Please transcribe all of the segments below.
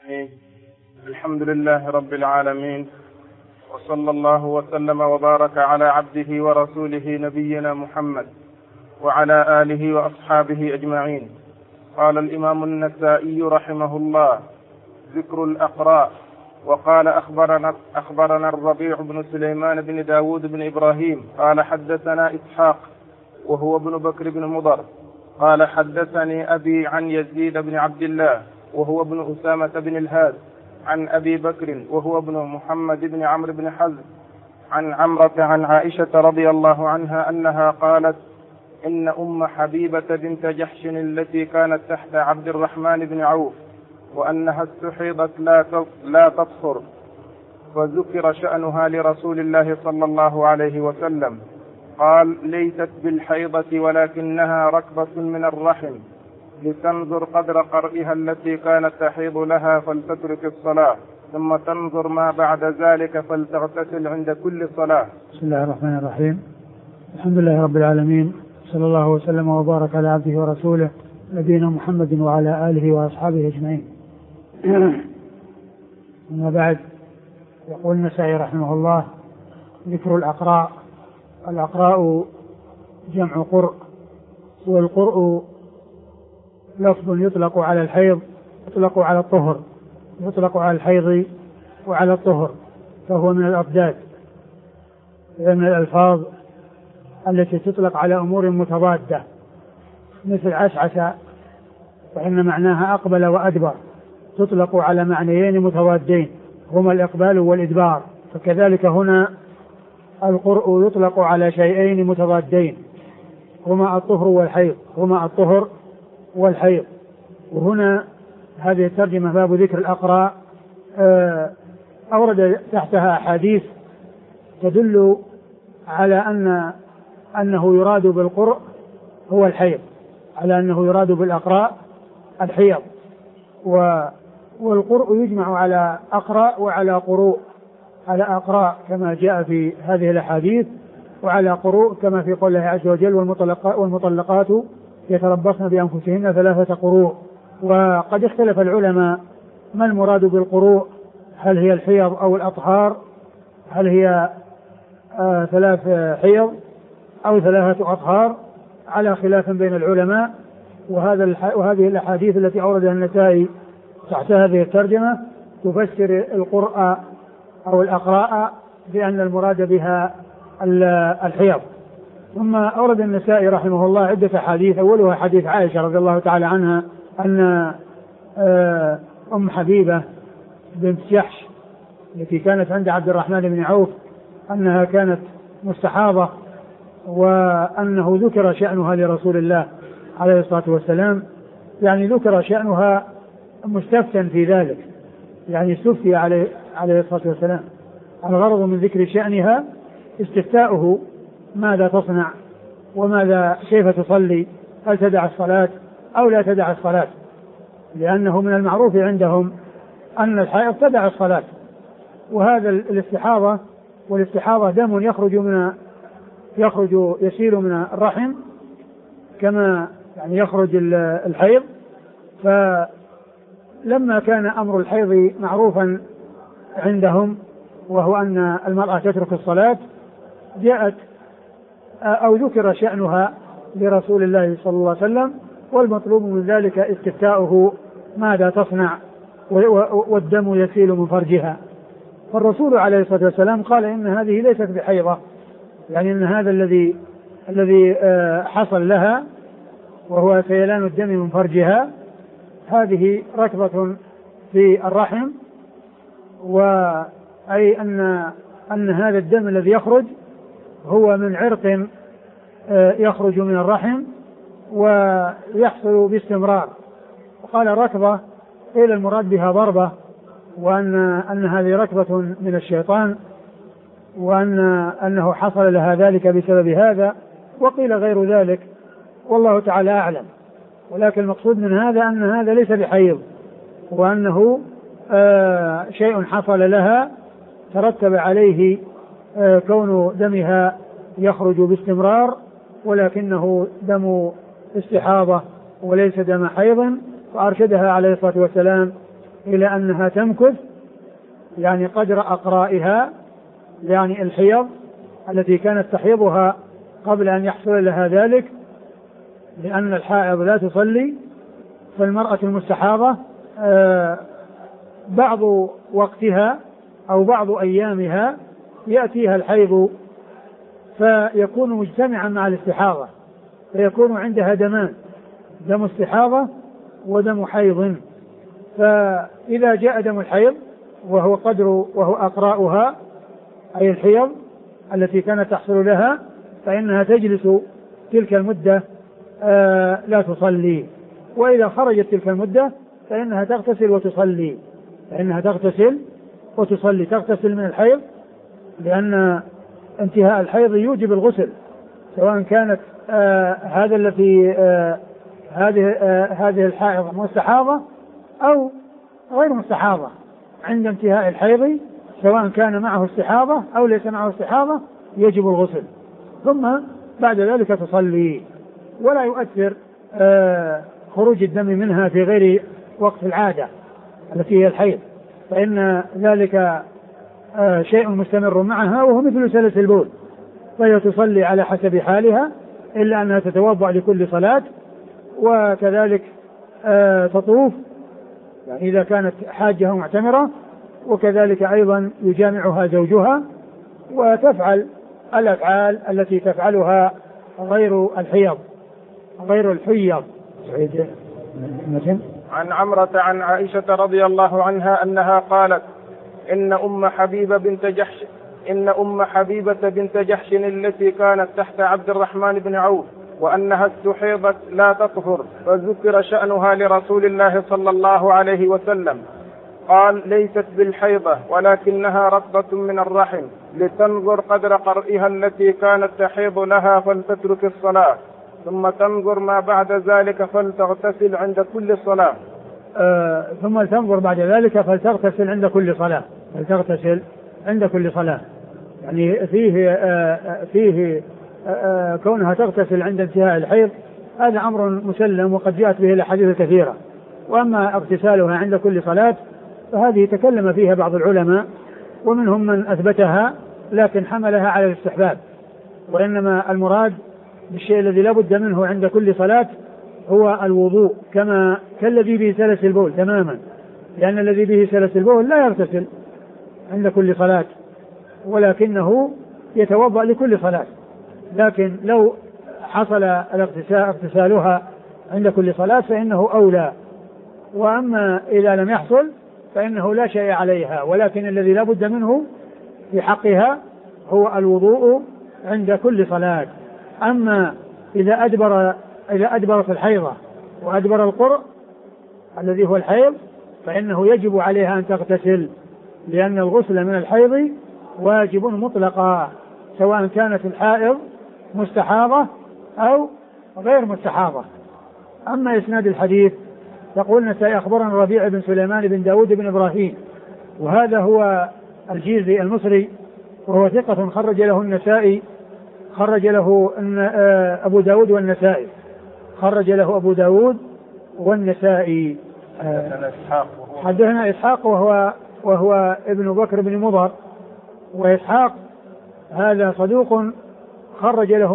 الحمد لله رب العالمين، وصلى الله وسلم وبارك على عبده ورسوله نبينا محمد وعلى آله وأصحابه أجمعين. قال الإمام النسائي رحمه الله: ذكر الأقراء. وقال أخبرنا الربيع بن سليمان بن داود بن إبراهيم قال حدثنا إسحاق وهو ابن بكر بن مضر قال حدثني أبي عن يزيد بن عبد الله وهو ابن أسامة بن الهاد عن أبي بكر وهو ابن محمد بن عمرو بن حزم عن عمرة عن عائشة رضي الله عنها أنها قالت: إن أم حبيبة بنت جحش التي كانت تحت عبد الرحمن بن عوف وأنها استحيضت لا تطهر، فذكر شأنها لرسول الله صلى الله عليه وسلم، قال: ليست بالحيضة ولكنها ركبة من الرحم، لتنظر قدر قرئها التي كانت تحيض لها فلتترك الصلاة، ثم تنظر ما بعد ذلك فلتغتسل عند كل صلاة. بسم الله الرحمن الرحيم. الحمد لله رب العالمين، صلى الله وسلم وبارك على عبده ورسوله نبينا محمد وعلى آله وأصحابه أجمعين. أما بعد، يقول النسائي رحمه الله: ذكر الأقراء. الأقراء جمع قرء، والقرء لفظ يطلق على الحيض، يطلق على الطهر، يطلق على الحيض وعلى الطهر، فهو من الأضداد، من الألفاظ التي تطلق على أمور متضادة، مثل عشعش فإن معناها أقبل وأدبر، تطلق على معنيين متضادين هما الإقبال والإدبار، فكذلك هنا القرء يطلق على شيئين متضادين هما الطهر والحيض، هما الطهر والحيض. وهنا هذه الترجمة باب ذكر الأقراء أورد تحتها أحاديث تدل على أنه يراد بالقرء هو الحيض، على أنه يراد بالأقراء الحيض. والقرء يجمع على أقراء وعلى قروء، على أقراء كما جاء في هذه الأحاديث، وعلى قروء كما في قوله عز وجل: والمطلقات يتربصن بأنفسهن 3 قروء. وقد اختلف العلماء ما المراد بالقروء، هل هي الحيض أو الأطهار، هل هي 3 حيض أو 3 أطهار، على خلاف بين العلماء. وهذه الأحاديث التي أوردها النسائي تحت هذه الترجمة تفسر القرء أو الأقراء بأن المراد بها الحيض. ثم أورد النسائي رحمه الله عدة حديث، أولها حديث عائشة رضي الله تعالى عنها أن أم حبيبة بنت جحش التي كانت عند عبد الرحمن بن عوف أنها كانت مستحاضة، وأنه ذكر شأنها لرسول الله عليه الصلاة والسلام، يعني ذكر شأنها مستفتى في ذلك، يعني استفتي عليه الصلاة والسلام. الغرض من ذكر شأنها استفتاؤه ماذا تصنع وماذا كيف تصلي، هل تدع الصلاة أو لا تدع الصلاة، لأنه من المعروف عندهم أن الحائض تدع الصلاة. وهذا الاستحاضة، والاستحاضة دم يخرج يسيل من الرحم كما يعني يخرج الحيض. فلما كان أمر الحيض معروفا عندهم، وهو أن المرأة تترك الصلاة، جاءت أو ذكر شأنها لرسول الله صلى الله عليه وسلم، والمطلوب من ذلك استفتاؤه ماذا تصنع والدم يسيل من فرجها. فالرسول عليه الصلاة والسلام قال إن هذه ليست بحيضة، يعني إن هذا الذي حصل لها وهو سيلان الدم من فرجها هذه ركبة في الرحم، وأي أن هذا الدم الذي يخرج هو من عرق يخرج من الرحم ويحصل باستمرار. وقال ركبة قيل المراد بها ضربة، وأن هذه ركبة من الشيطان، وأنه حصل لها ذلك بسبب هذا، وقيل غير ذلك، والله تعالى أعلم. ولكن المقصود من هذا أن هذا ليس بحيض، وأنه شيء حصل لها ترتب عليه كون دمها يخرج باستمرار، ولكنه دم استحاضة وليس دم حيض. فأرشدها عليه الصلاة والسلام إلى أنها تمكث يعني قدر أقرائها، يعني الحيض التي كانت تحيضها قبل أن يحصل لها ذلك، لأن الحائض لا تصلي. فالمرأة المستحاضة بعض وقتها أو بعض أيامها يأتيها الحيض فيكون مجتمعا مع الاستحاضة، فيكون عندها دمان، دم استحاضة ودم حيض. فإذا جاء دم الحيض وهو أقراؤها أي الحيض التي كانت تحصل لها، فإنها تجلس تلك المدة لا تصلي. وإذا خرجت تلك المدة فإنها تغتسل وتصلي، تغتسل من الحيض، لأن انتهاء الحيض يوجب الغسل، سواء كانت هذه الحائض مستحاضة أو غير مستحاضة. عند انتهاء الحيض سواء كان معه استحاضة أو ليس معه استحاضة يجب الغسل، ثم بعد ذلك تصلي. ولا يؤثر خروج الدم منها في غير وقت العادة التي هي الحيض، فإن ذلك شيء مستمر معها وهو مثل سلس البول، فهي تصلي على حسب حالها، إلا أنها تتوضأ لكل صلاة، وكذلك تطوف يعني إذا كانت حاجة معتمرة، وكذلك أيضا يجامعها زوجها، وتفعل الأفعال التي تفعلها غير الحيض. عن عمرة عن عائشة رضي الله عنها أنها قالت: إن أم حبيبة بنت جحش التي كانت تحت عبد الرحمن بن عوف وأنها استحيضت لا تطهر، فذكر شأنها لرسول الله صلى الله عليه وسلم، قال: ليست بالحيضة ولكنها رطبة من الرحم، لتنظر قدر قرئها التي كانت تحيض لها فلتترك الصلاة، ثم تنظر ما بعد ذلك فلتغتسل عند كل صلاة. ثم تنظر بعد ذلك فلتغتسل عند كل صلاة. يعني فيه كونها تغتسل عند انتهاء الحيض هذا أمر مسلم، وقد جاءت به الأحاديث الكثيرة. وأما اغتسالها عند كل صلاة فهذه تكلم فيها بعض العلماء، ومنهم من أثبتها لكن حملها على الاستحباب، وإنما المراد بالشيء الذي لا بد منه عند كل صلاة هو الوضوء، كالذي به سلس البول تماما، لأن الذي به سلس البول لا يغتسل عند كل صلاة، ولكنه يتوضأ لكل صلاة. لكن لو حصل اغتسالها عند كل صلاة فإنه أولى. وأما إذا لم يحصل فإنه لا شيء عليها، ولكن الذي لا بد منه في حقها هو الوضوء عند كل صلاة. أما إذا أدبرت الحيضة وأدبر القرء الذي هو الحيض فإنه يجب عليها أن تغتسل، لأن الغسل من الحيض واجب مطلقا، سواء كانت الحائض مستحاضة أو غير مستحاضة. أما إسناد الحديث يقول النسائي: أخبرنا ربيع بن سليمان بن داود بن إبراهيم، وهذا هو الجيزي المصري، وهو ثقة خرج له النسائي، خرج له أبو داود والنسائي، حدثنا إسحاق وهو ابن بكر بن مضر، وإسحاق هذا صدوق خرج له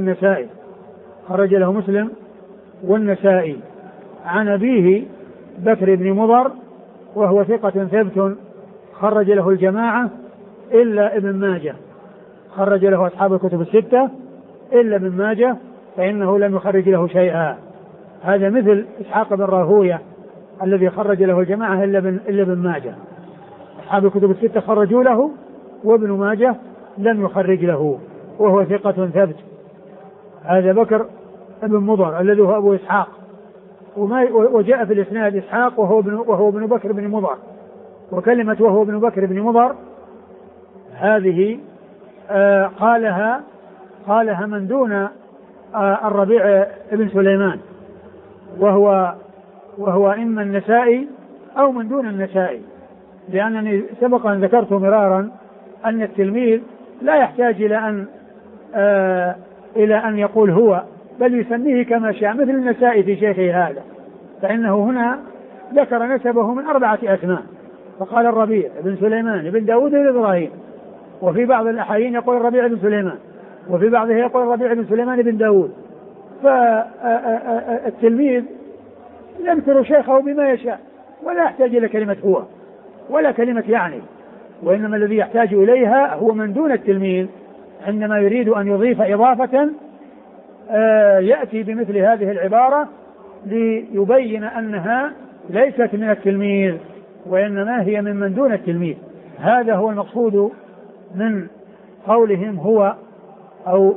مسلم والنسائي عن أبيه بكر بن مضر، وهو ثقة ثبت خرج له الجماعة إلا ابن ماجه، خرج له أصحاب الكتب الستة إلا ابن ماجه فإنه لم يخرج له شيئا. هذا مثل إسحاق بن راهوية الذي خرج له الجماعة إلا ابن ماجه، أصحاب الكتب الستة خرجوا له وابن ماجه لم يخرج له، وهو ثقة ثبت. هذا بكر ابن مضر الذي هو أبو إسحاق، وجاء في الإسناد إسحاق وهو ابن بكر بن مضر، وكلمة وهو ابن بكر بن مضر هذه قالها من دون الربيع ابن سليمان، وهو إما النسائي أو من دون النسائي، لأنني سبق أن ذكرت مرارا أن التلميذ لا يحتاج إلى أن يقول هو، بل يسميه كما شاء، مثل النسائي في شيخه هذا، فإنه هنا ذكر نسبه من 4 أسماء، فقال الربيع بن سليمان بن داود بن إبراهيم، وفي بعض الأحايين يقول الربيع بن سليمان، وفي بعضها يقول الربيع بن سليمان بن داود. فالتلميذ يذكر شيخه بما يشاء ولا يحتاج إلى كلمة هو ولا كلمة يعني، وإنما الذي يحتاج إليها هو من دون التلميذ عندما يريد أن يضيف إضافة يأتي بمثل هذه العبارة ليبين أنها ليست من التلميذ وإنما هي من دون التلميذ. هذا هو المقصود من قولهم هو أو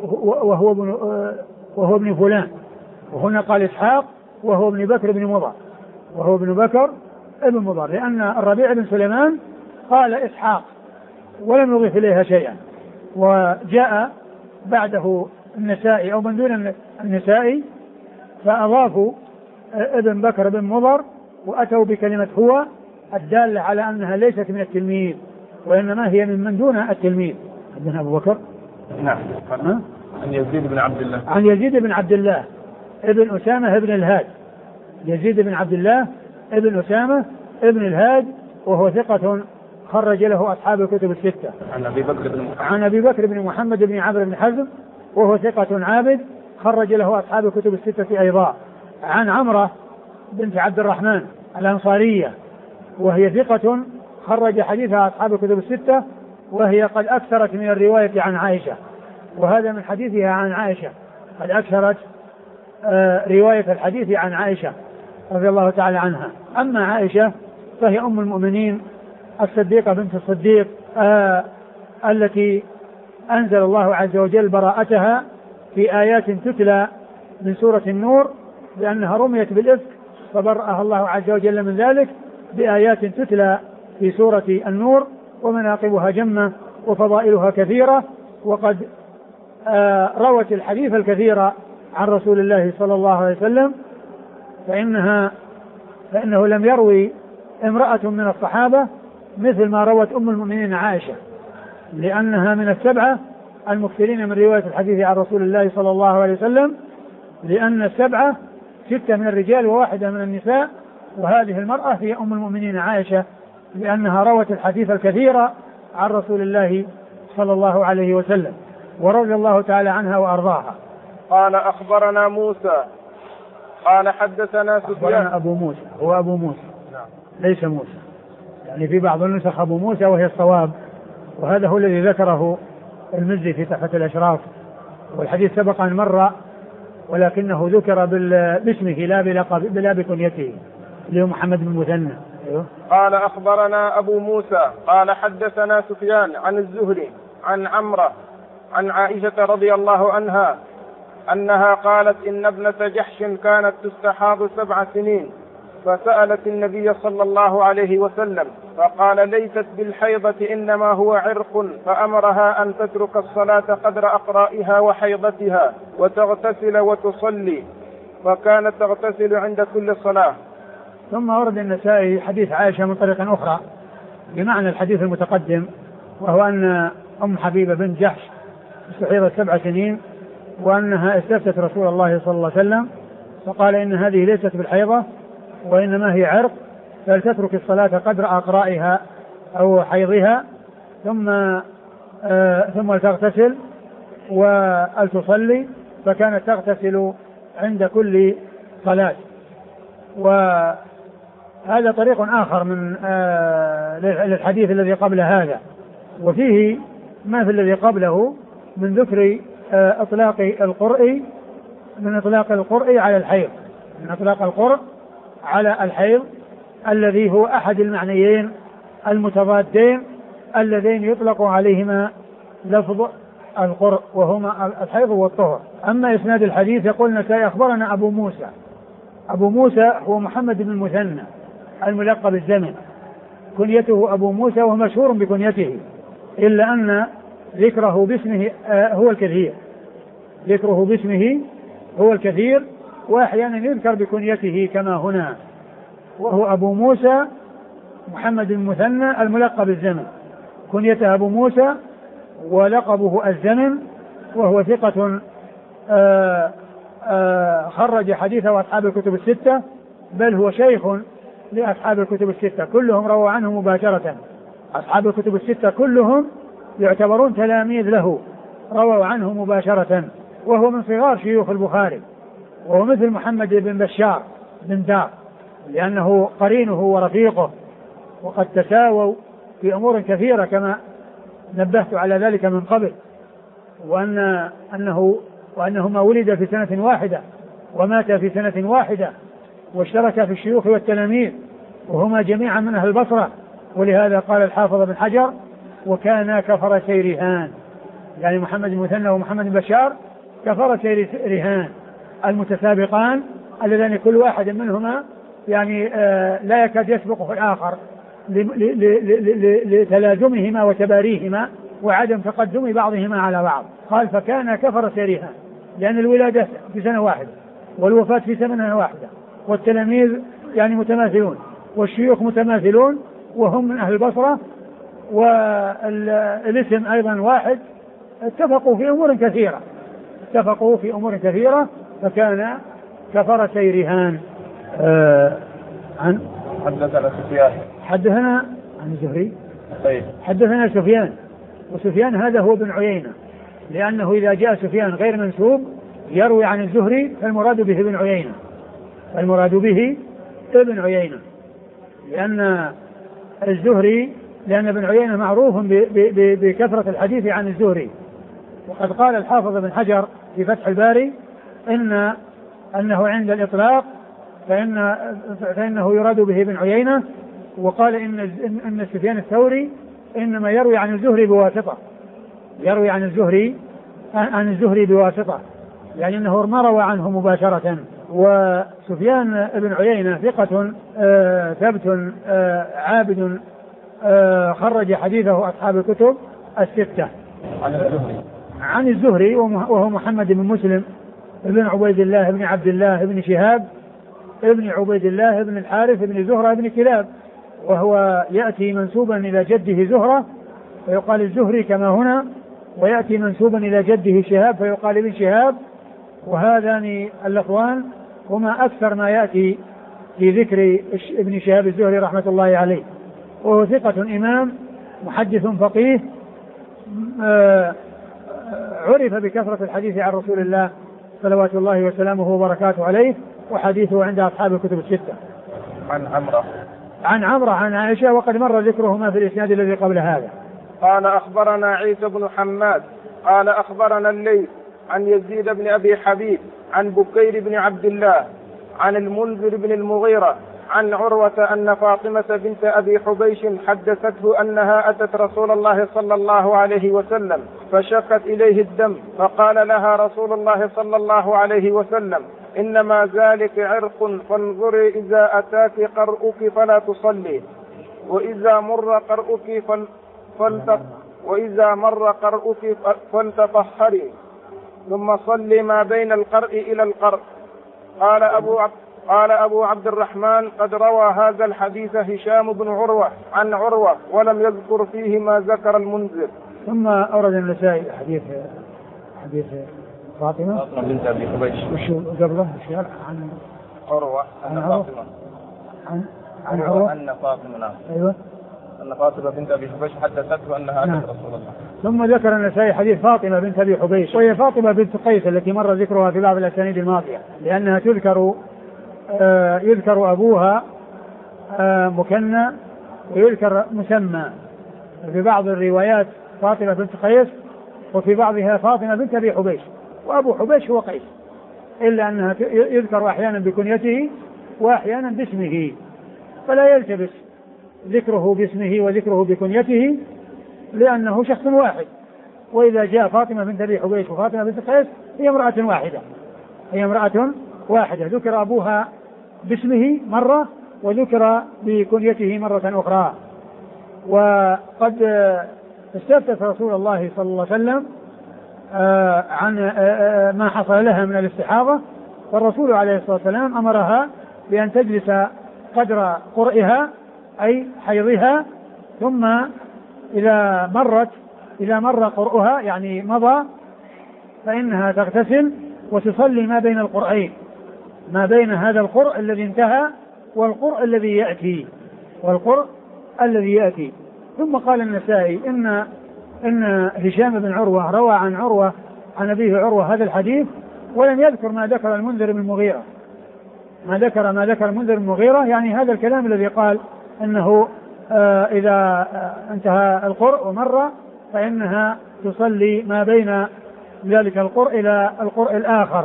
وهو ابن فلان، وهنا قال إسحاق وهو ابن بكر بن مضر، وهو ابن بكر ابن مضر، لأن الربيع بن سليمان قال إسحاق ولم يضيف إليها شيئا، وجاء بعده النسائي أو من دون النسائي فأضافوا ابن بكر بن مضر وأتوا بكلمة هو الدالة على أنها ليست من التلميذ وإنما هي من دون التلميذ. عندنا أبو بكر نعم عن يزيد بن عبد الله، عن يزيد بن عبد الله ابن أسامة ابن الهاد، يزيد بن عبد الله ابن أسامة ابن الهاد، وهو ثقة خرج له أصحاب الكتب الستة. عن أبي بكر بن محمد بن عمرو بن حزم، وهو ثقة عابد خرج له أصحاب الكتب الستة أيضا. عن عمرة بنت عبد الرحمن الأنصارية، وهي ثقة خرج حديثها أصحاب الكتب الستة، وهي قد أكثرت من الرواية عن عائشة، وهذا من حديثها عن عائشة، قد أكثرت رواية الحديث عن عائشة رضي الله تعالى عنها. أما عائشة فهي أم المؤمنين الصديقة بنت الصديق التي أنزل الله عز وجل براءتها في آيات تتلى من سورة النور لأنها رميت بالإفك، فبرأها الله عز وجل من ذلك بآيات تتلى في سورة النور، ومناقبها جمة وفضائلها كثيرة، وقد روت الحديث الكثير عن رسول الله صلى الله عليه وسلم، فإنه لم يروي امرأة من الصحابة مثل ما روت أم المؤمنين عائشة، لأنها من السبعة المكثرين من رواية الحديث عن رسول الله صلى الله عليه وسلم، لأن السبعة 6 من الرجال و1 من النساء، وهذه المرأة هي أم المؤمنين عائشة لأنها روت الحديث الكثير عن رسول الله صلى الله عليه وسلم ورضي الله تعالى عنها وأرضاها. قال أخبرنا موسى قال حدثنا سفيان. أخبرنا أبو موسى، هو أبو موسى نعم. ليس موسى، يعني في بعض النسخ أبو موسى وهي الصواب، وهذا هو الذي ذكره المزي في تحفة الأشراف، والحديث سبق أن مر ولكنه ذكر باسمه لا بكنيته، اللي هو محمد بن مثنى. قال أخبرنا أبو موسى قال حدثنا سفيان عن الزهري عن عمرة عن عائشة رضي الله عنها أنها قالت إن ابنة جحش كانت تستحاض 7 سنين، فسألت النبي صلى الله عليه وسلم فقال ليست بالحيضة إنما هو عرق، فأمرها أن تترك الصلاة قدر أقرائها وحيضتها وتغتسل وتصلي، فكانت تغتسل عند كل صلاة. ثم ورد النسائي حديث عائشة من طريق أخرى بمعنى الحديث المتقدم، وهو أن أم حبيبة بنت جحش استحيضت 7 سنين، وأنها استفتت رسول الله صلى الله عليه وسلم فقال إن هذه ليست بالحيضة وإنما هي عرق، فلتترك الصلاة قدر أقرائها أو حيضها ثم تغتسل وتصلي، فكانت تغتسل عند كل صلاة. وهذا طريق آخر من للحديث الذي قبل هذا، وفيه ما في الذي قبله من ذكر إطلاق القرء على الحيض، من إطلاق القرء على الحيض الذي هو أحد المعنيين المتضادين اللذين يطلق عليهما لفظ القرء، وهما الحيض والطهر. أما إسناد الحديث يقول النسائي أخبرنا أبو موسى. أبو موسى هو محمد بن المثنى الملقب بالزمن، كنيته أبو موسى وهو مشهور بكنيته، إلا أن ذكره باسمه هو الكثير، ذكره باسمه هو الكثير، وأحيانا يذكر بكنيته كما هنا، وهو أبو موسى محمد بن المثنى الملقب بالزمن، كنيته أبو موسى ولقبه الزمن، وهو ثقة خرج حديثه أصحاب الكتب الستة، بل هو شيخ لأصحاب الكتب الستة، كلهم رووا عنه مباشرة. أصحاب الكتب الستة كلهم يعتبرون تلاميذ له، رووا عنه مباشرة، وهو من صغار شيوخ البخاري، وهو مثل محمد بن بشار بن دار، لأنه قرينه ورفيقه، وقد تساووا في أمور كثيرة كما نبهت على ذلك من قبل، وأنهما ولد في سنة واحدة ومات في سنة واحدة، واشترك في الشيوخ والتلاميذ، وهما جميعا من أهل البصرة. ولهذا قال الحافظ بن حجر: وكانا كفرسي رهان، يعني محمد بن مثنى ومحمد بن بشار كفرسي رهان المتسابقان، اللذان كل واحد منهما يعني لا يكاد يسبق في الآخر لتلازمهما وتباريهما وعدم تقدم بعضهما على بعض. قال: فكان كفرسي رهان، لأن الولادة في سنة واحدة والوفاة في سنة واحدة، والتلاميذ يعني متماثلون، والشيوخ متماثلون، وهم من أهل البصرة، والاسم أيضا واحد. اتفقوا في أمور كثيرة، فكان كفرسي رهان. حدثنا عن الزهري. حدثنا سفيان، وسفيان هذا هو ابن عيينة، لأنه إذا جاء سفيان غير منسوب يروي عن الزهري فالمراد به ابن عيينة، لأن الزهري، لأن ابن عيينة معروف بكثرة الحديث عن الزهري. وقد قال الحافظ بن حجر في فتح الباري أنه عند الإطلاق فإنه يراد به ابن عيينة، وقال إن سفيان الثوري إنما يروي عن الزهري بواسطة، يعني أنه ما روى عنه مباشرة. وسفيان بن عيينة ثقة ثبت عابد، خرج حديثه أصحاب الكتب الستة. عن الزهري وهو محمد بن مسلم ابن عبيد الله ابن عبد الله ابن شهاب ابن عبيد الله ابن الحارث ابن زهرة ابن كلاب، وهو يأتي منسوبا إلى جده زهرة فيقال الزهري كما هنا، ويأتي منسوبا إلى جده شهاب فيقال ابن شهاب. وهذان اللفظان هما أكثر ما يأتي في ذكر ابن شهاب الزهري رحمة الله عليه، وهو ثقة إمام محدث فقيه، عرف بكثرة الحديث عن رسول الله صلوات الله وسلامه وبركاته عليه، وحديثه عند أصحاب الكتب الستة. عن عمرة عن عائشة، وقد مر ذكرهما في الإسناد الذي قبل هذا. قال: أخبرنا عيسى بن حماد قال: أخبرنا الليث عن يزيد بن أبي حبيب عن بكير بن عبد الله عن المنذر بن المغيرة عن عروة أن فاطمة بنت أبي حبيش حدثته أنها أتت رسول الله صلى الله عليه وسلم فشكت إليه الدم، فقال لها رسول الله صلى الله عليه وسلم: إنما ذلك عرق، فانظري إذا أتاك قرؤك فلا تصلي، وإذا مر قرؤك فلتطهري، ثم صلي ما بين القرء إلى القرء. قال أبو عبد الرحمن: قد روى هذا الحديث هشام بن عروة عن عروة ولم يذكر فيه ما ذكر المنذر. ثم أورد النسائي حديث فاطمة بنت أبي حبيش قبله عن عروة عن عروة أن فاطمة أيوة أن فاطمة بنت أبي حبيش حدثته أنها أتت رسول الله. ثم ذكر النسائي حديث فاطمة بنت أبي حبيش، وهي فاطمة بنت قيس التي مر ذكرها في بعض الأسانيد الماضية، لأنها يذكر أبوها مكنى ويذكر مسمى في بعض الروايات فاطمة بنت قيس، وفي بعضها فاطمة بنت أبي حبيش، وأبو حبيش هو قيس، إلا أنها يذكر أحيانا بكنيته وأحيانا باسمه، فلا يلتبس ذكره باسمه وذكره بكنيته لأنه شخص واحد. وإذا جاء فاطمة بنت أبي حبيش وفاطمة بنت قيس هي امرأة واحدة، ذكر أبوها باسمه مرة وذكر بكنيته مرة أخرى. وقد استفتت رسول الله صلى الله عليه وسلم عن ما حصل لها من الاستحاضة، والرسول عليه الصلاة والسلام أمرها بأن تجلس قدر قرئها أي حيضها، ثم إذا مر قرؤها يعني مضى، فإنها تغتسل وتصلي ما بين القرئين، ما بين هذا القرء الذي انتهى والقرء الذي يأتي، والقرء الذي يأتي. ثم قال النسائي إن هشام بن عروة روى عن عروة عن أبيه عروة هذا الحديث، ولم يذكر ما ذكر المنذر بن المغيرة، ما ذكر المنذر بن المغيرة، يعني هذا الكلام الذي قال إنه إذا انتهى القرء ومر فإنها تصلي ما بين ذلك القرء إلى القرء الآخر.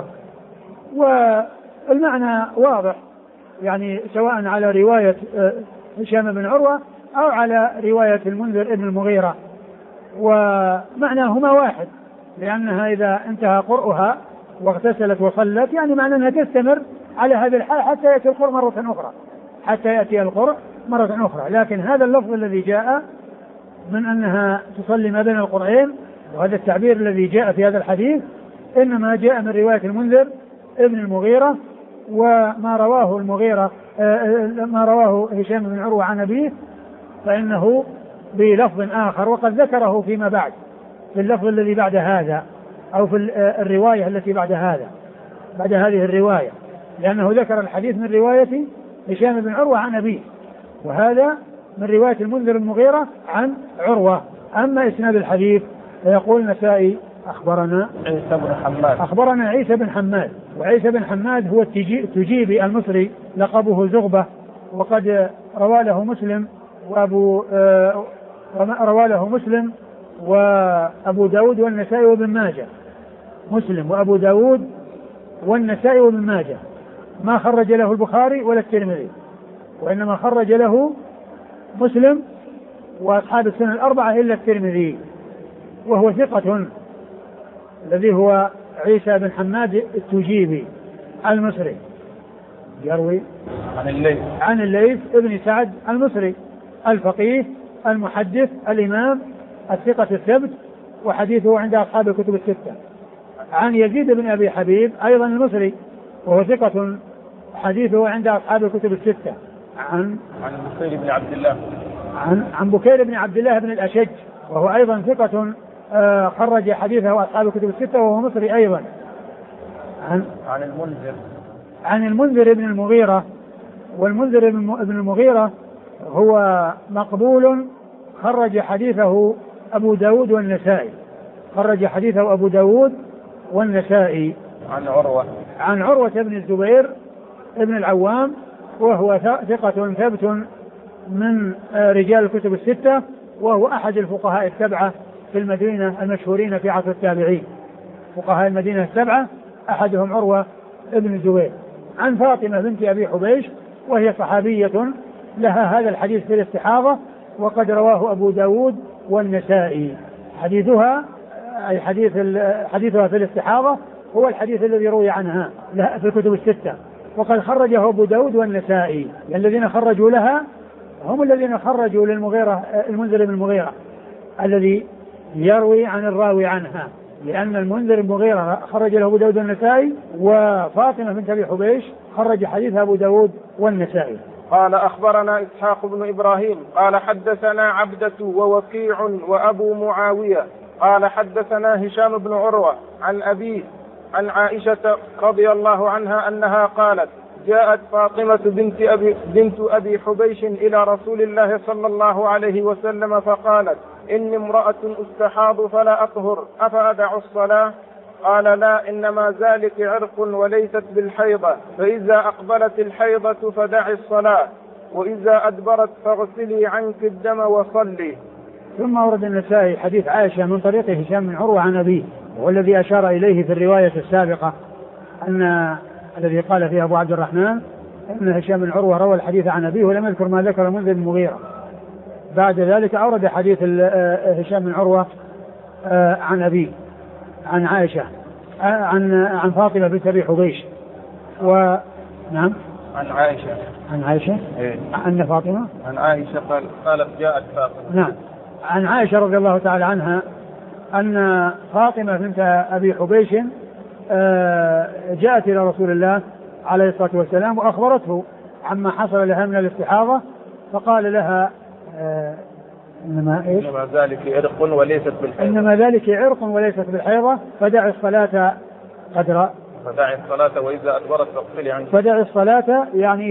والمعنى واضح، يعني سواء على رواية هشام بن عروة أو على رواية المنذر بن المغيرة، ومعناهما واحد، لأنها إذا انتهى قرؤها واغتسلت وصلت يعني معنى أنها تستمر على هذه الحال حتى يأتي القرء مرة أخرى. لكن هذا اللفظ الذي جاء من أنها تصلي ما بين القرئين، وهذا التعبير الذي جاء في هذا الحديث إنما جاء من رواية المنذر ابن المغيرة، وما رواه المغيرة ما رواه هشام بن عروة عن أبيه فإنه بلفظ آخر، وقد ذكره فيما بعد في اللفظ الذي بعد هذا أو في الرواية التي بعد هذه الرواية، لأنه ذكر الحديث من رواية هشام بن عروة عن أبيه، وهذا من رواية المنذر المغيرة عن عروة. أما إسناد الحديث فيقول النسائي أخبرنا عيسى بن حماد، وعيسى بن حماد هو التجيبي المصري لقبه زغبة، وقد روى له مسلم وأبو داود والنسائي وابن ماجه. مسلم وأبو داود والنسائي وابن ماجه، ما خرج له البخاري ولا الترمذي، وإنما خرج له مسلم وأصحاب السنن الأربعة إلا الترمذي، وهو ثقة الذي هو عيسى بن حماد التجيبي المصري، يروي عن الليث ابن سعد المصري الفقيه المحدث الإمام الثقة الثبت، وحديثه عند أصحاب الكتب الستة. عن يزيد بن أبي حبيب أيضا المصري، وهو ثقة حديثه عند أصحاب الكتب الستة. عن بكير بن عبد الله عن بكير بن عبد الله بن الأشج، وهو أيضا ثقة خرج حديثه أصحاب الكتب الستة، وهو مصري أيضا. عن المنذر بن المغيرة، والمنذر بن المغيرة هو مقبول، خرج حديثه أبو داود والنسائي. عن عروة بن الزبير ابن العوام، وهو ثقة ثبت من رجال الكتب الستة، وهو أحد الفقهاء السبعة في المدينة المشهورين في عصر التابعين. فقهاء المدينة السبعة أحدهم عروة ابن الزبير. عن فاطمة بنت أبي حبيش، وهي صحابية لها هذا الحديث في الاستحاضة، وقد رواه أبو داود والنسائي. حديثها في الاستحاضة هو الحديث الذي روي عنها في الكتب الستة، وقد خرجه أبو داود والنسائي. الذين خرجوا لها هم الذين خرجوا للمغيرة المنذر بن المغيرة الذي يروي عن الراوي عنها، لأن المنذر بن المغيرة خرج له أبو داود والنسائي، وفاطمة بنت أبي حبيش خرج حديث أبو داود والنسائي. قال أخبرنا إسحاق بن إبراهيم قال حدثنا عبدة ووكيع وأبو معاوية قال حدثنا هشام بن عروة عن أبيه عن عائشة رضي الله عنها أنها قالت: جاءت فاطمة بنت أبي حبيش إلى رسول الله صلى الله عليه وسلم فقالت: إني امرأة استحاض فلا أطهر، أفأدع الصلاة؟ قال: لا، إنما ذلك عرق وليست بالحيضة، فإذا أقبلت الحيضة فدعي الصلاة، وإذا أدبرت فاغسلي عنك الدم وصلي. ثم ورد النسائي حديث عائشة من طريق هشام بن عروة عن أبيه، والذي أشار إليه في الرواية السابقة أن الذي قال فيه أبو عبد الرحمن أن هشام بن عروة روى الحديث عن أبيه ولم يذكر ما ذكر المنذر بن المغيرة. بعد ذلك أورد حديث هشام بن عروة عن أبيه عن عائشة عن فاطمة بنت أبي حبيش. ونعم عن عائشة إيه؟ أن فاطمة عن عائشة قالت جاءت فاطمة. نعم، عن عائشة رضي الله تعالى عنها أن فاطمة بنت أبي حبيش جاءت إلى رسول الله عليه الصلاة والسلام وأخبرته عما حصل لها من الاستحاضة، فقال لها إنما ذلك عرق وليست بالحيضة، فدع الصلاة قدر فدع الصلاة وإذا أدبرت فاغسلي عنك. فدع الصلاة يعني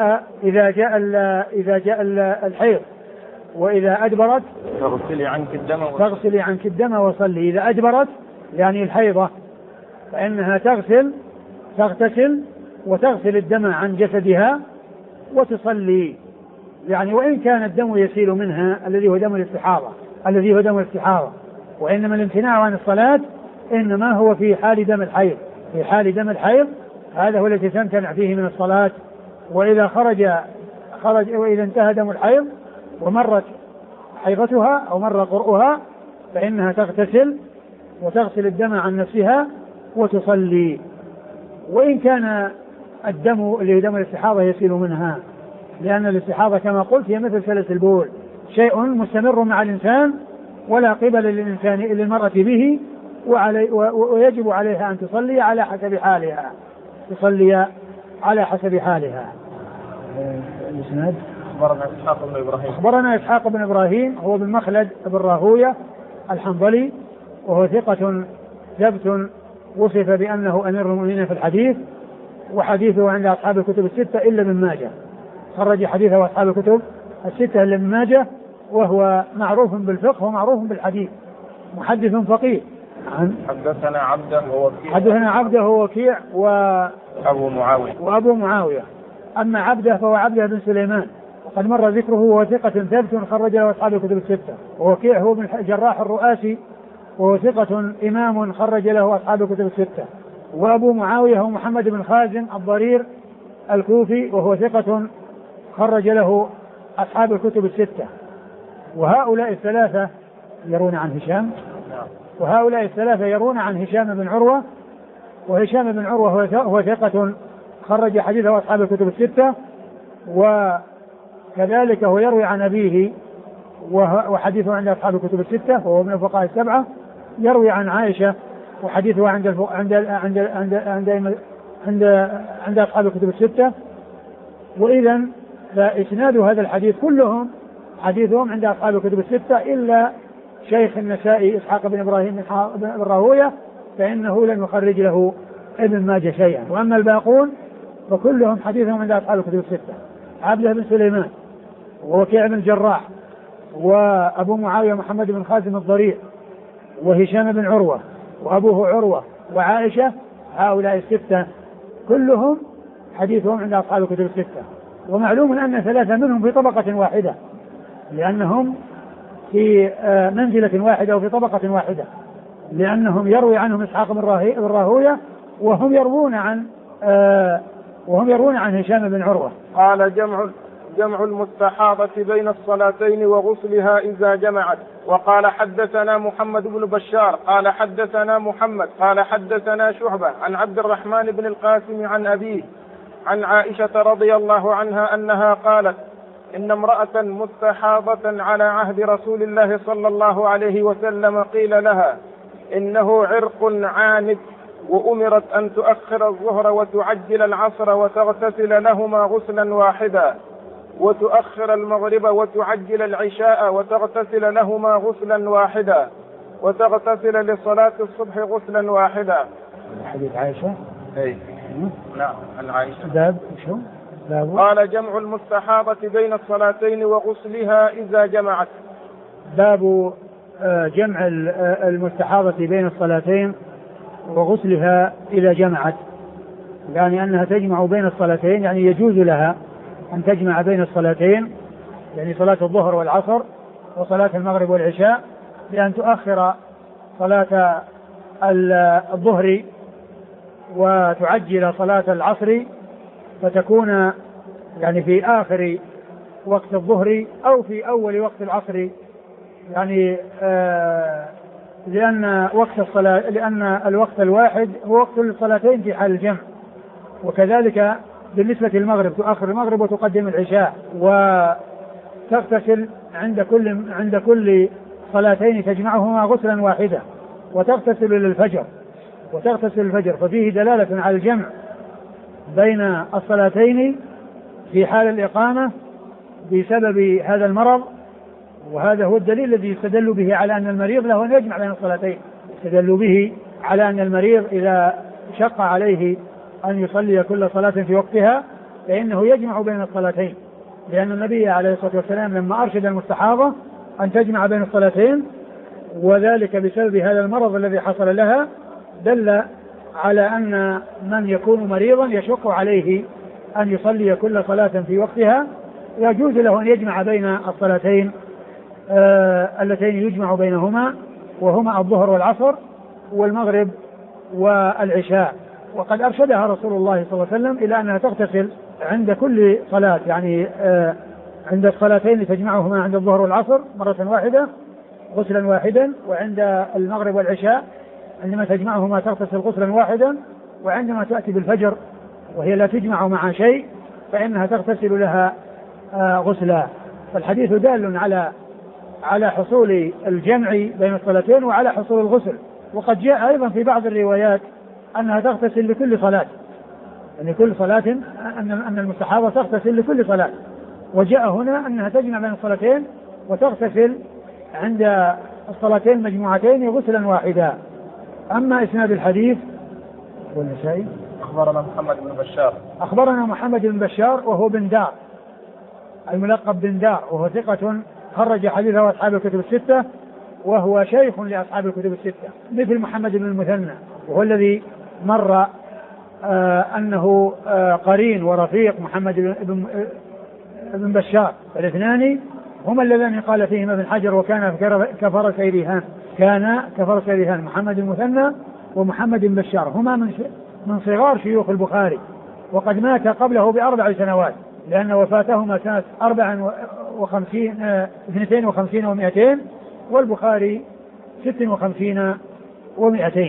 إذا جاء الحيض، وإذا أدبرت فاغسلي عنك الدم وصلي. إذا أدبرت يعني الحيضة فإنها تغتسل وتغسل الدم عن جسدها وتصلي، يعني وإن كان الدم يسيل منها الذي هو دم الاستحاضة، وإنما الامتناع عن الصلاة إنما هو في حال دم الحيض، هذا هو الذي تمتنع فيه من الصلاة. وإذا وإذا انتهى دم الحيض ومرت حيضتها أو مر قرؤها فإنها تغتسل وتغسل الدم عن نفسها وتصلي، وإن كان الدم اللي هو دم الاستحاضة يسيل منها، لأن الاستحاضة كما قلت هي مثل سلس البول، شيء مستمر مع الإنسان ولا قبل للمرأة به، ويجب عليها أن تصلي على حسب حالها. الإسناد أخبرنا إسحاق بن إبراهيم هو بن مخلد بن راهوية الحنظلي، وهو ثقة ثبت وصف بأنه أمير المؤمنين في الحديث، وحديثه عند أصحاب الكتب الستة إلا ابن ماجه، خرج حديثه أصحاب الكتب الستة إلا ابن ماجه، وهو معروف بالفقه ومعروف بالحديث، محدث فقيه. حدثنا عبده هو وكيع وأبو معاوية. أما عبده فهو عبده بن سليمان، وقد مر ذكره، وهو ثقة ثبت خرج له أصحاب الكتب الستة. ووكيع هو بن الجراح الرؤاسي، وهو ثقة إمام خرج له أصحاب الكتب الستة. وأبو معاوية هو محمد بن خازم الضرير الكوفي، وهو ثقة خرج له أصحاب الكتب الستة. وهؤلاء الثلاثة يرون عن هشام بن عروة، وهشام بن عروة هو ثقة خرج حديثه أصحاب الكتب الستة، وكذلك هو يروي عن أبيه وحديثه عند أصحاب الكتب الستة، وهو من الفقهاء السبعة. يروي عن عائشة وحديثه عند أصحاب الكتب الستة. وإذا فإسناد هذا الحديث كلهم حديثهم عند أصحاب الكتب الستة إلا شيخ النسائي إسحاق بن إبراهيم بن راهوية، فإنه لم يخرج له ابن ماجه شيئا. وأما الباقون فكلهم حديثهم عند أصحاب الكتب الستة: عبده بن سليمان، ووكيع بن الجراح، وأبو معاوية محمد بن خازم الضرير، وهشام بن عروة، وأبوه عروة، وعائشة. هؤلاء الستة كلهم حديثهم عند أصحاب الكتب الستة. ومعلوم أن ثلاثة منهم في طبقة واحدة، لأنهم في منزلة واحدة وفي طبقة واحدة، لأنهم يروي عنهم إسحاق بن راهوية، وهم يروون عن هشام بن عروة. قال جمع المستحاضة بين الصلاتين وغسلها إذا جمعت. وقال حدثنا محمد بن بشار قال حدثنا محمد قال حدثنا شعبة عن عبد الرحمن بن القاسم عن أبيه عن عائشة رضي الله عنها أنها قالت: إن امرأة مستحاضة على عهد رسول الله صلى الله عليه وسلم قيل لها: إنه عرق عاند، وأمرت أن تؤخر الظهر وتعجل العصر وتغتسل لهما غسلا واحدا، وتؤخر المغرب وتعجل العشاء وتغتسل لهما غسلا واحدا، وتغتسل لصلاة الصبح غسلا واحدا. حديث عائشة. نعم عن عائشة. قال: جمع المستحاضة بين الصلاتين وغسلها إذا جمعت. باب جمع المستحاضة بين الصلاتين وغسلها إذا جمعت، يعني أنها تجمع بين الصلاتين، يعني يجوز لها أن تجمع بين الصلاتين، يعني صلاة الظهر والعصر وصلاة المغرب والعشاء، بأن تؤخر صلاة الظهر وتعجل صلاة العصر، فتكون يعني في آخر وقت الظهر أو في أول وقت العصر، يعني لأن الوقت الواحد هو وقت الصلاتين في حال الجمع. وكذلك بالنسبة للمغرب تؤخر المغرب وتقدم العشاء، وتغتسل عند كل صلاتين تجمعهما غسلا واحدا، وتغتسل للفجر، ففيه دلالة على الجمع بين الصلاتين في حال الإقامة بسبب هذا المرض. وهذا هو الدليل الذي يستدل به على أن المريض له أن يجمع بين الصلاتين، يستدل به على أن المريض إذا شق عليه أن يصلي كل صلاة في وقتها فإنه يجمع بين الصلاتين، لأن النبي عليه الصلاة والسلام لما أرشد المستحاضة أن تجمع بين الصلاتين، وذلك بسبب هذا المرض الذي حصل لها، دل على أن من يكون مريضا يشق عليه أن يصلي كل صلاة في وقتها، يجوز له أن يجمع بين الصلاتين اللتين يجمع بينهما، وهما الظهر والعصر والمغرب والعشاء. وقد أرشدها رسول الله صلى الله عليه وسلم إلى أنها تغتسل عند كل صلاة، يعني عند الصلاتين تجمعهما عند الظهر والعصر مرة واحدة غسلا واحدا، وعند المغرب والعشاء عندما تجمعهما تغتسل غسلا واحدا، وعندما تأتي بالفجر وهي لا تجمع مع شيء فإنها تغتسل لها غسلا. فالحديث دال على حصول الجمع بين الصلاتين وعلى حصول الغسل. وقد جاء أيضا في بعض الروايات أنها تغتسل لكل صلاة، يعني كل صلاة أن المستحاضة تغتسل لكل صلاة، وجاء هنا أنها تجمع بين الصلاتين وتغتسل عند الصلاتين مجموعتين غسلا واحدا. أما إسناد الحديث والنسائي أخبرنا محمد بن بشار. أخبرنا محمد بن بشار وهو بن دار الملقب بن دار، وهو ثقة خرج حديثه أصحاب الكتب الستة، وهو شيخ لأصحاب الكتب الستة مثل محمد بن المثنى، وهو الذي مر أنه قرين ورفيق محمد بن بشار، الاثنان هما اللذان قال فيهما ابن حجر وكان كفر سيرهان، كان كفر سيرهان محمد المثنى ومحمد بن بشار، هما من صغار شيوخ البخاري، وقد مات قبله ب4 سنوات، لأن وفاتهما سنة 52 و200 والبخاري 56 و200.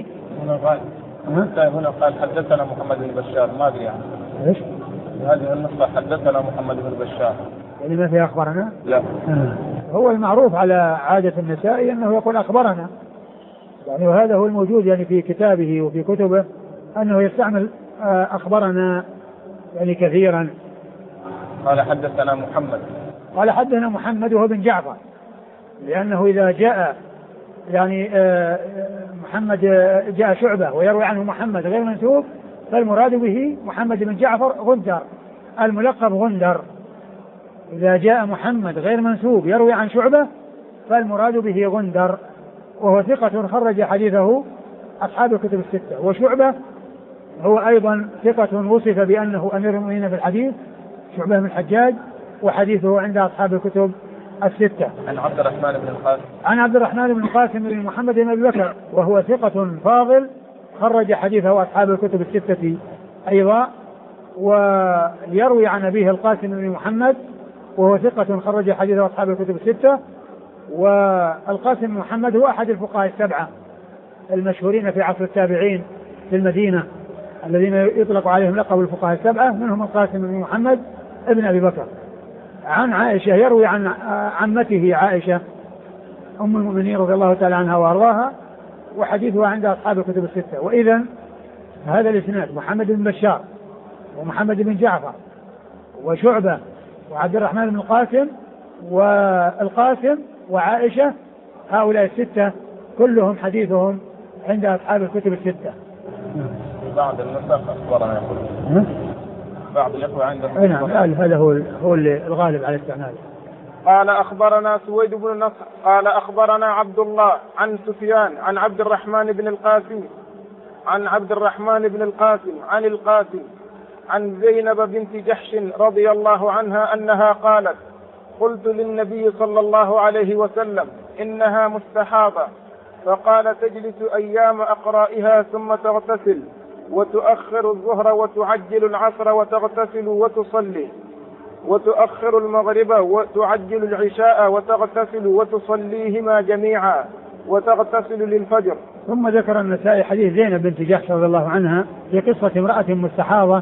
هنا قال حدثنا محمد بن بشار، ما أدري يعني ايش هذه النسخة حدثنا محمد بن بشار، يعني ما في أخبرنا؟ لا. هو المعروف على عادة النسائي أنه يقول أخبرنا، يعني وهذا هو الموجود يعني في كتابه وفي كتبه أنه يستعمل أخبرنا يعني كثيرا. قال حدثنا محمد، قال حدثنا محمد وهو بن جعفر، لأنه إذا جاء يعني محمد جاء شعبة ويروي عنه محمد غير منسوب فالمراد به محمد بن جعفر غندر الملقب غندر. إذا جاء محمد غير منسوب يروي عن شعبة فالمراد به غندر، وهو ثقة خرج حديثه أصحاب الكتب الستة. وشعبة هو أيضا ثقة وصف بأنه أمير المؤمنين في الحديث، شعبة بن الحجاج، وحديثه عند أصحاب الكتب الستة. عن عبد الرحمن بن القاسم، عن عبد الرحمن بن القاسم بن محمد بن أبي بكر، وهو ثقة فاضل خرج حديثه أصحاب الكتب الستة أيضا. ويروي عن أبيه القاسم بن محمد وهو ثقة خرج حديثه أصحاب الكتب الستة. والقاسم بن محمد هو أحد الفقهاء السبعة المشهورين في عصر التابعين في المدينة الذين يطلق عليهم لقب الفقهاء السبعة، منهم القاسم بن محمد ابن أبي بكر. عن عائشة يروي عن عمته عائشة أم المؤمنين رضي الله تعالى عنها وأرضاها، وحديثها عند أصحاب الكتب الستة. وإذا هذا الإسناد محمد بن بشار ومحمد بن جعفر وشعبة وعبد الرحمن بن القاسم والقاسم وعائشة، هؤلاء الستة كلهم حديثهم عند أصحاب الكتب الستة. بعض النسخ أخبرنا يقول بعض الإخوة عندهم. نعم، هذا هو الغالب على استعماله. قال أخبرنا سويد بن نصر قال أخبرنا عبد الله عن سفيان عن عبد الرحمن بن القاسم عن القاسم عن زينب بنت جحش رضي الله عنها أنها قالت: قلت للنبي صلى الله عليه وسلم إنها مستحاضة، فقال: تجلس أيام أقرائها ثم تغتسل وتؤخر الظهر وتعجل العصر وتغتسل وتصلي، وتؤخر المغرب وتعجل العشاء وتغتسل وتصليهما جميعا وتغتسل للفجر. ثم ذكر النسائي حديث زينب بنت جحش رضي الله عنها في قصة امرأة مستحاضة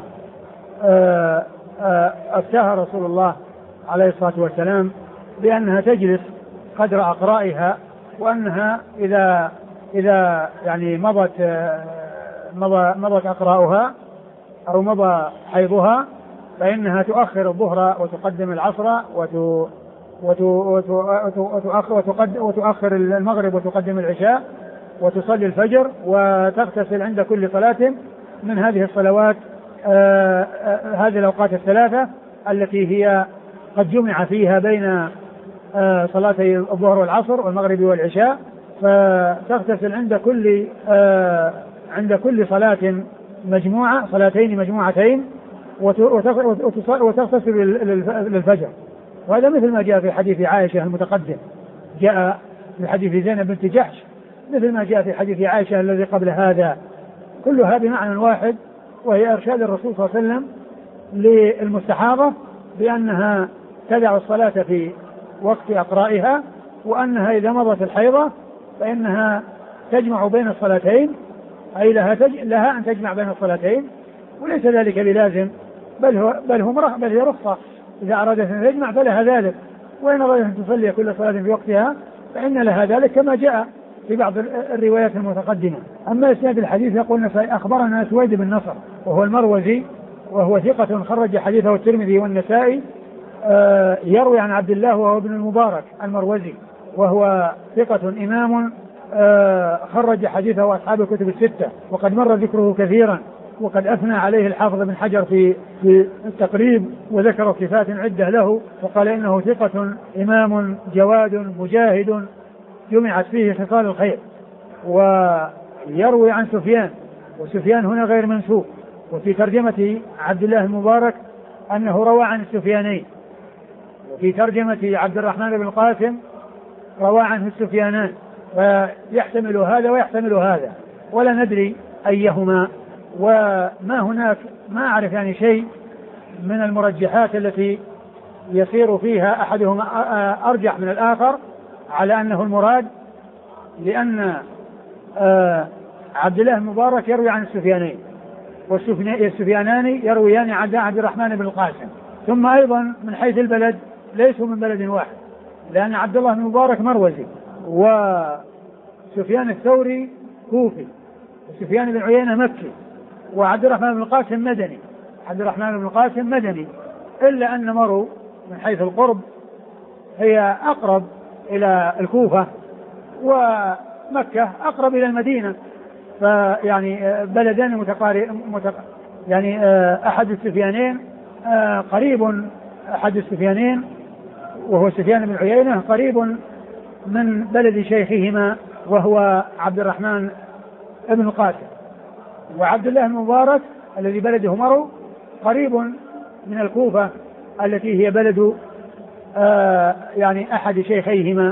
أفتاها رسول الله عليه الصلاة والسلام بأنها تجلس قدر أقرائها، وأنها إذا يعني مضت أقراؤها أو مضى حيضها فإنها تؤخر الظهر وتقدم العصر وتؤخر المغرب وتقدم العشاء وتصلي الفجر وتغتسل عند كل صلاة من هذه الصلوات هذه الأوقات الثلاثة التي هي قد جمع فيها بين صلاتي الظهر والعصر والمغرب والعشاء، فتغتسل عند كل صلاة مجموعة، صلاتين مجموعتين، وتغتسل للفجر. وهذا مثل ما جاء في حديث عائشة المتقدم، جاء في حديث زينب بنت جحش مثل ما جاء في حديث عائشة الذي قبل هذا، كلها بمعنى واحد، وهي إرشاد الرسول صلى الله عليه وسلم للمستحاضة بأنها تدع الصلاة في وقت أقرائها، وأنها إذا مضت الحيضة فإنها تجمع بين الصلاتين، أي لها أن تجمع بين الصلاتين، وليس ذلك بلازم، بل هي رخصة، إذا أرادت أن تجمع فلها ذلك، وإن أرادت أن تصلي كل صلاة في وقتها فإن لها ذلك، كما جاء في بعض الروايات المتقدمة. أما إسناد الحديث يقول أخبرنا سويد بن نصر وهو المروزي، وهو ثقة خرج حديثه الترمذي والنسائي، يروي عن عبد الله وهو ابن المبارك المروزي، وهو ثقة إمام خرج حديثه أصحاب الكتب الستة، وقد مر ذكره كثيرا، وقد أثنى عليه الحافظ بن حجر في التقريب وذكر صفات عدة له، وقال إنه ثقة إمام جواد مجاهد جمعت فيه خصال الخير. ويروي عن سفيان، وسفيان هنا غير منسوب، وفي ترجمة عبد الله المبارك أنه روى عن السفيانين، وفي ترجمة عبد الرحمن بن القاسم روى عنه السفيانان، ويحتمل هذا ويحتمل هذا، ولا ندري أيهما، وما هناك ما أعرف يعني شيء من المرجحات التي يصير فيها أحدهما أرجح من الآخر على أنه المراد، لأن عبد الله المبارك يروي عن السفيانين، والسفيانان يرويان عن عبد الرحمن بن القاسم، ثم أيضا من حيث البلد ليسوا من بلد واحد، لأن عبد الله المبارك مروزي، وسفيان الثوري كوفي، وسفيان بن عيينة مكي، وعبد الرحمن بن القاسم مدني. عبد الرحمن بن القاسم مدني، إلا أن مروا من حيث القرب هي أقرب إلى الكوفة، ومكة أقرب إلى المدينة، فيعني بلدان يعني أحد السفيانين قريب، أحد السفيانين وهو سفيان بن عيينة قريب من بلد شيخهما وهو عبد الرحمن بن القاسم، وعبد الله المبارك الذي بلده مرو قريب من الكوفة التي هي بلد يعني أحد شيخيهما،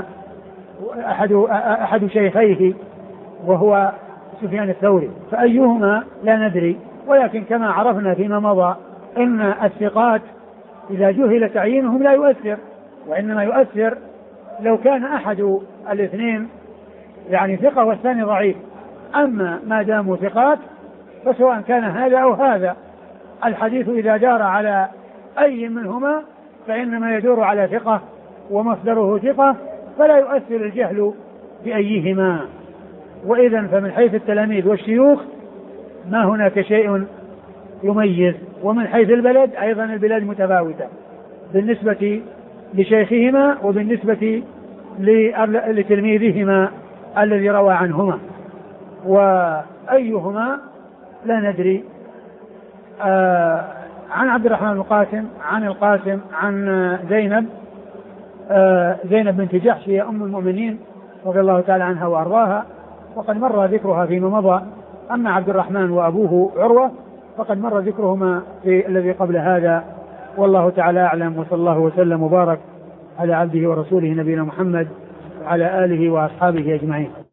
أحد شيخيه وهو سفيان الثوري، فأيهما لا ندري، ولكن كما عرفنا فيما مضى إن الثقات إذا جهل تعيينهم لا يؤثر، وإنما يؤثر لو كان أحد الاثنين يعني ثقة والثاني ضعيف، أما ما داموا ثقات فسواء كان هذا أو هذا، الحديث إذا دار على أي منهما فإنما يدور على ثقة ومصدره ثقة، فلا يؤثر الجهل بأيهما. وإذا فمن حيث التلاميذ والشيوخ ما هناك شيء يميز، ومن حيث البلد أيضا البلاد متفاوتة بالنسبة لشيخهما وبالنسبة لتلميذهما الذي روى عنهما، وأيهما لا ندري. عن عبد الرحمن القاسم عن القاسم عن زينب بنت جحش هي أم المؤمنين رضي الله تعالى عنها وأرضاها، وقد مر ذكرها فيما مضى. أما عبد الرحمن وأبوه عروة فقد مر ذكرهما في الذي قبل هذا، والله تعالى أعلم، وصلى الله وسلم وبارك على عبده ورسوله نبينا محمد وعلى آله وأصحابه أجمعين.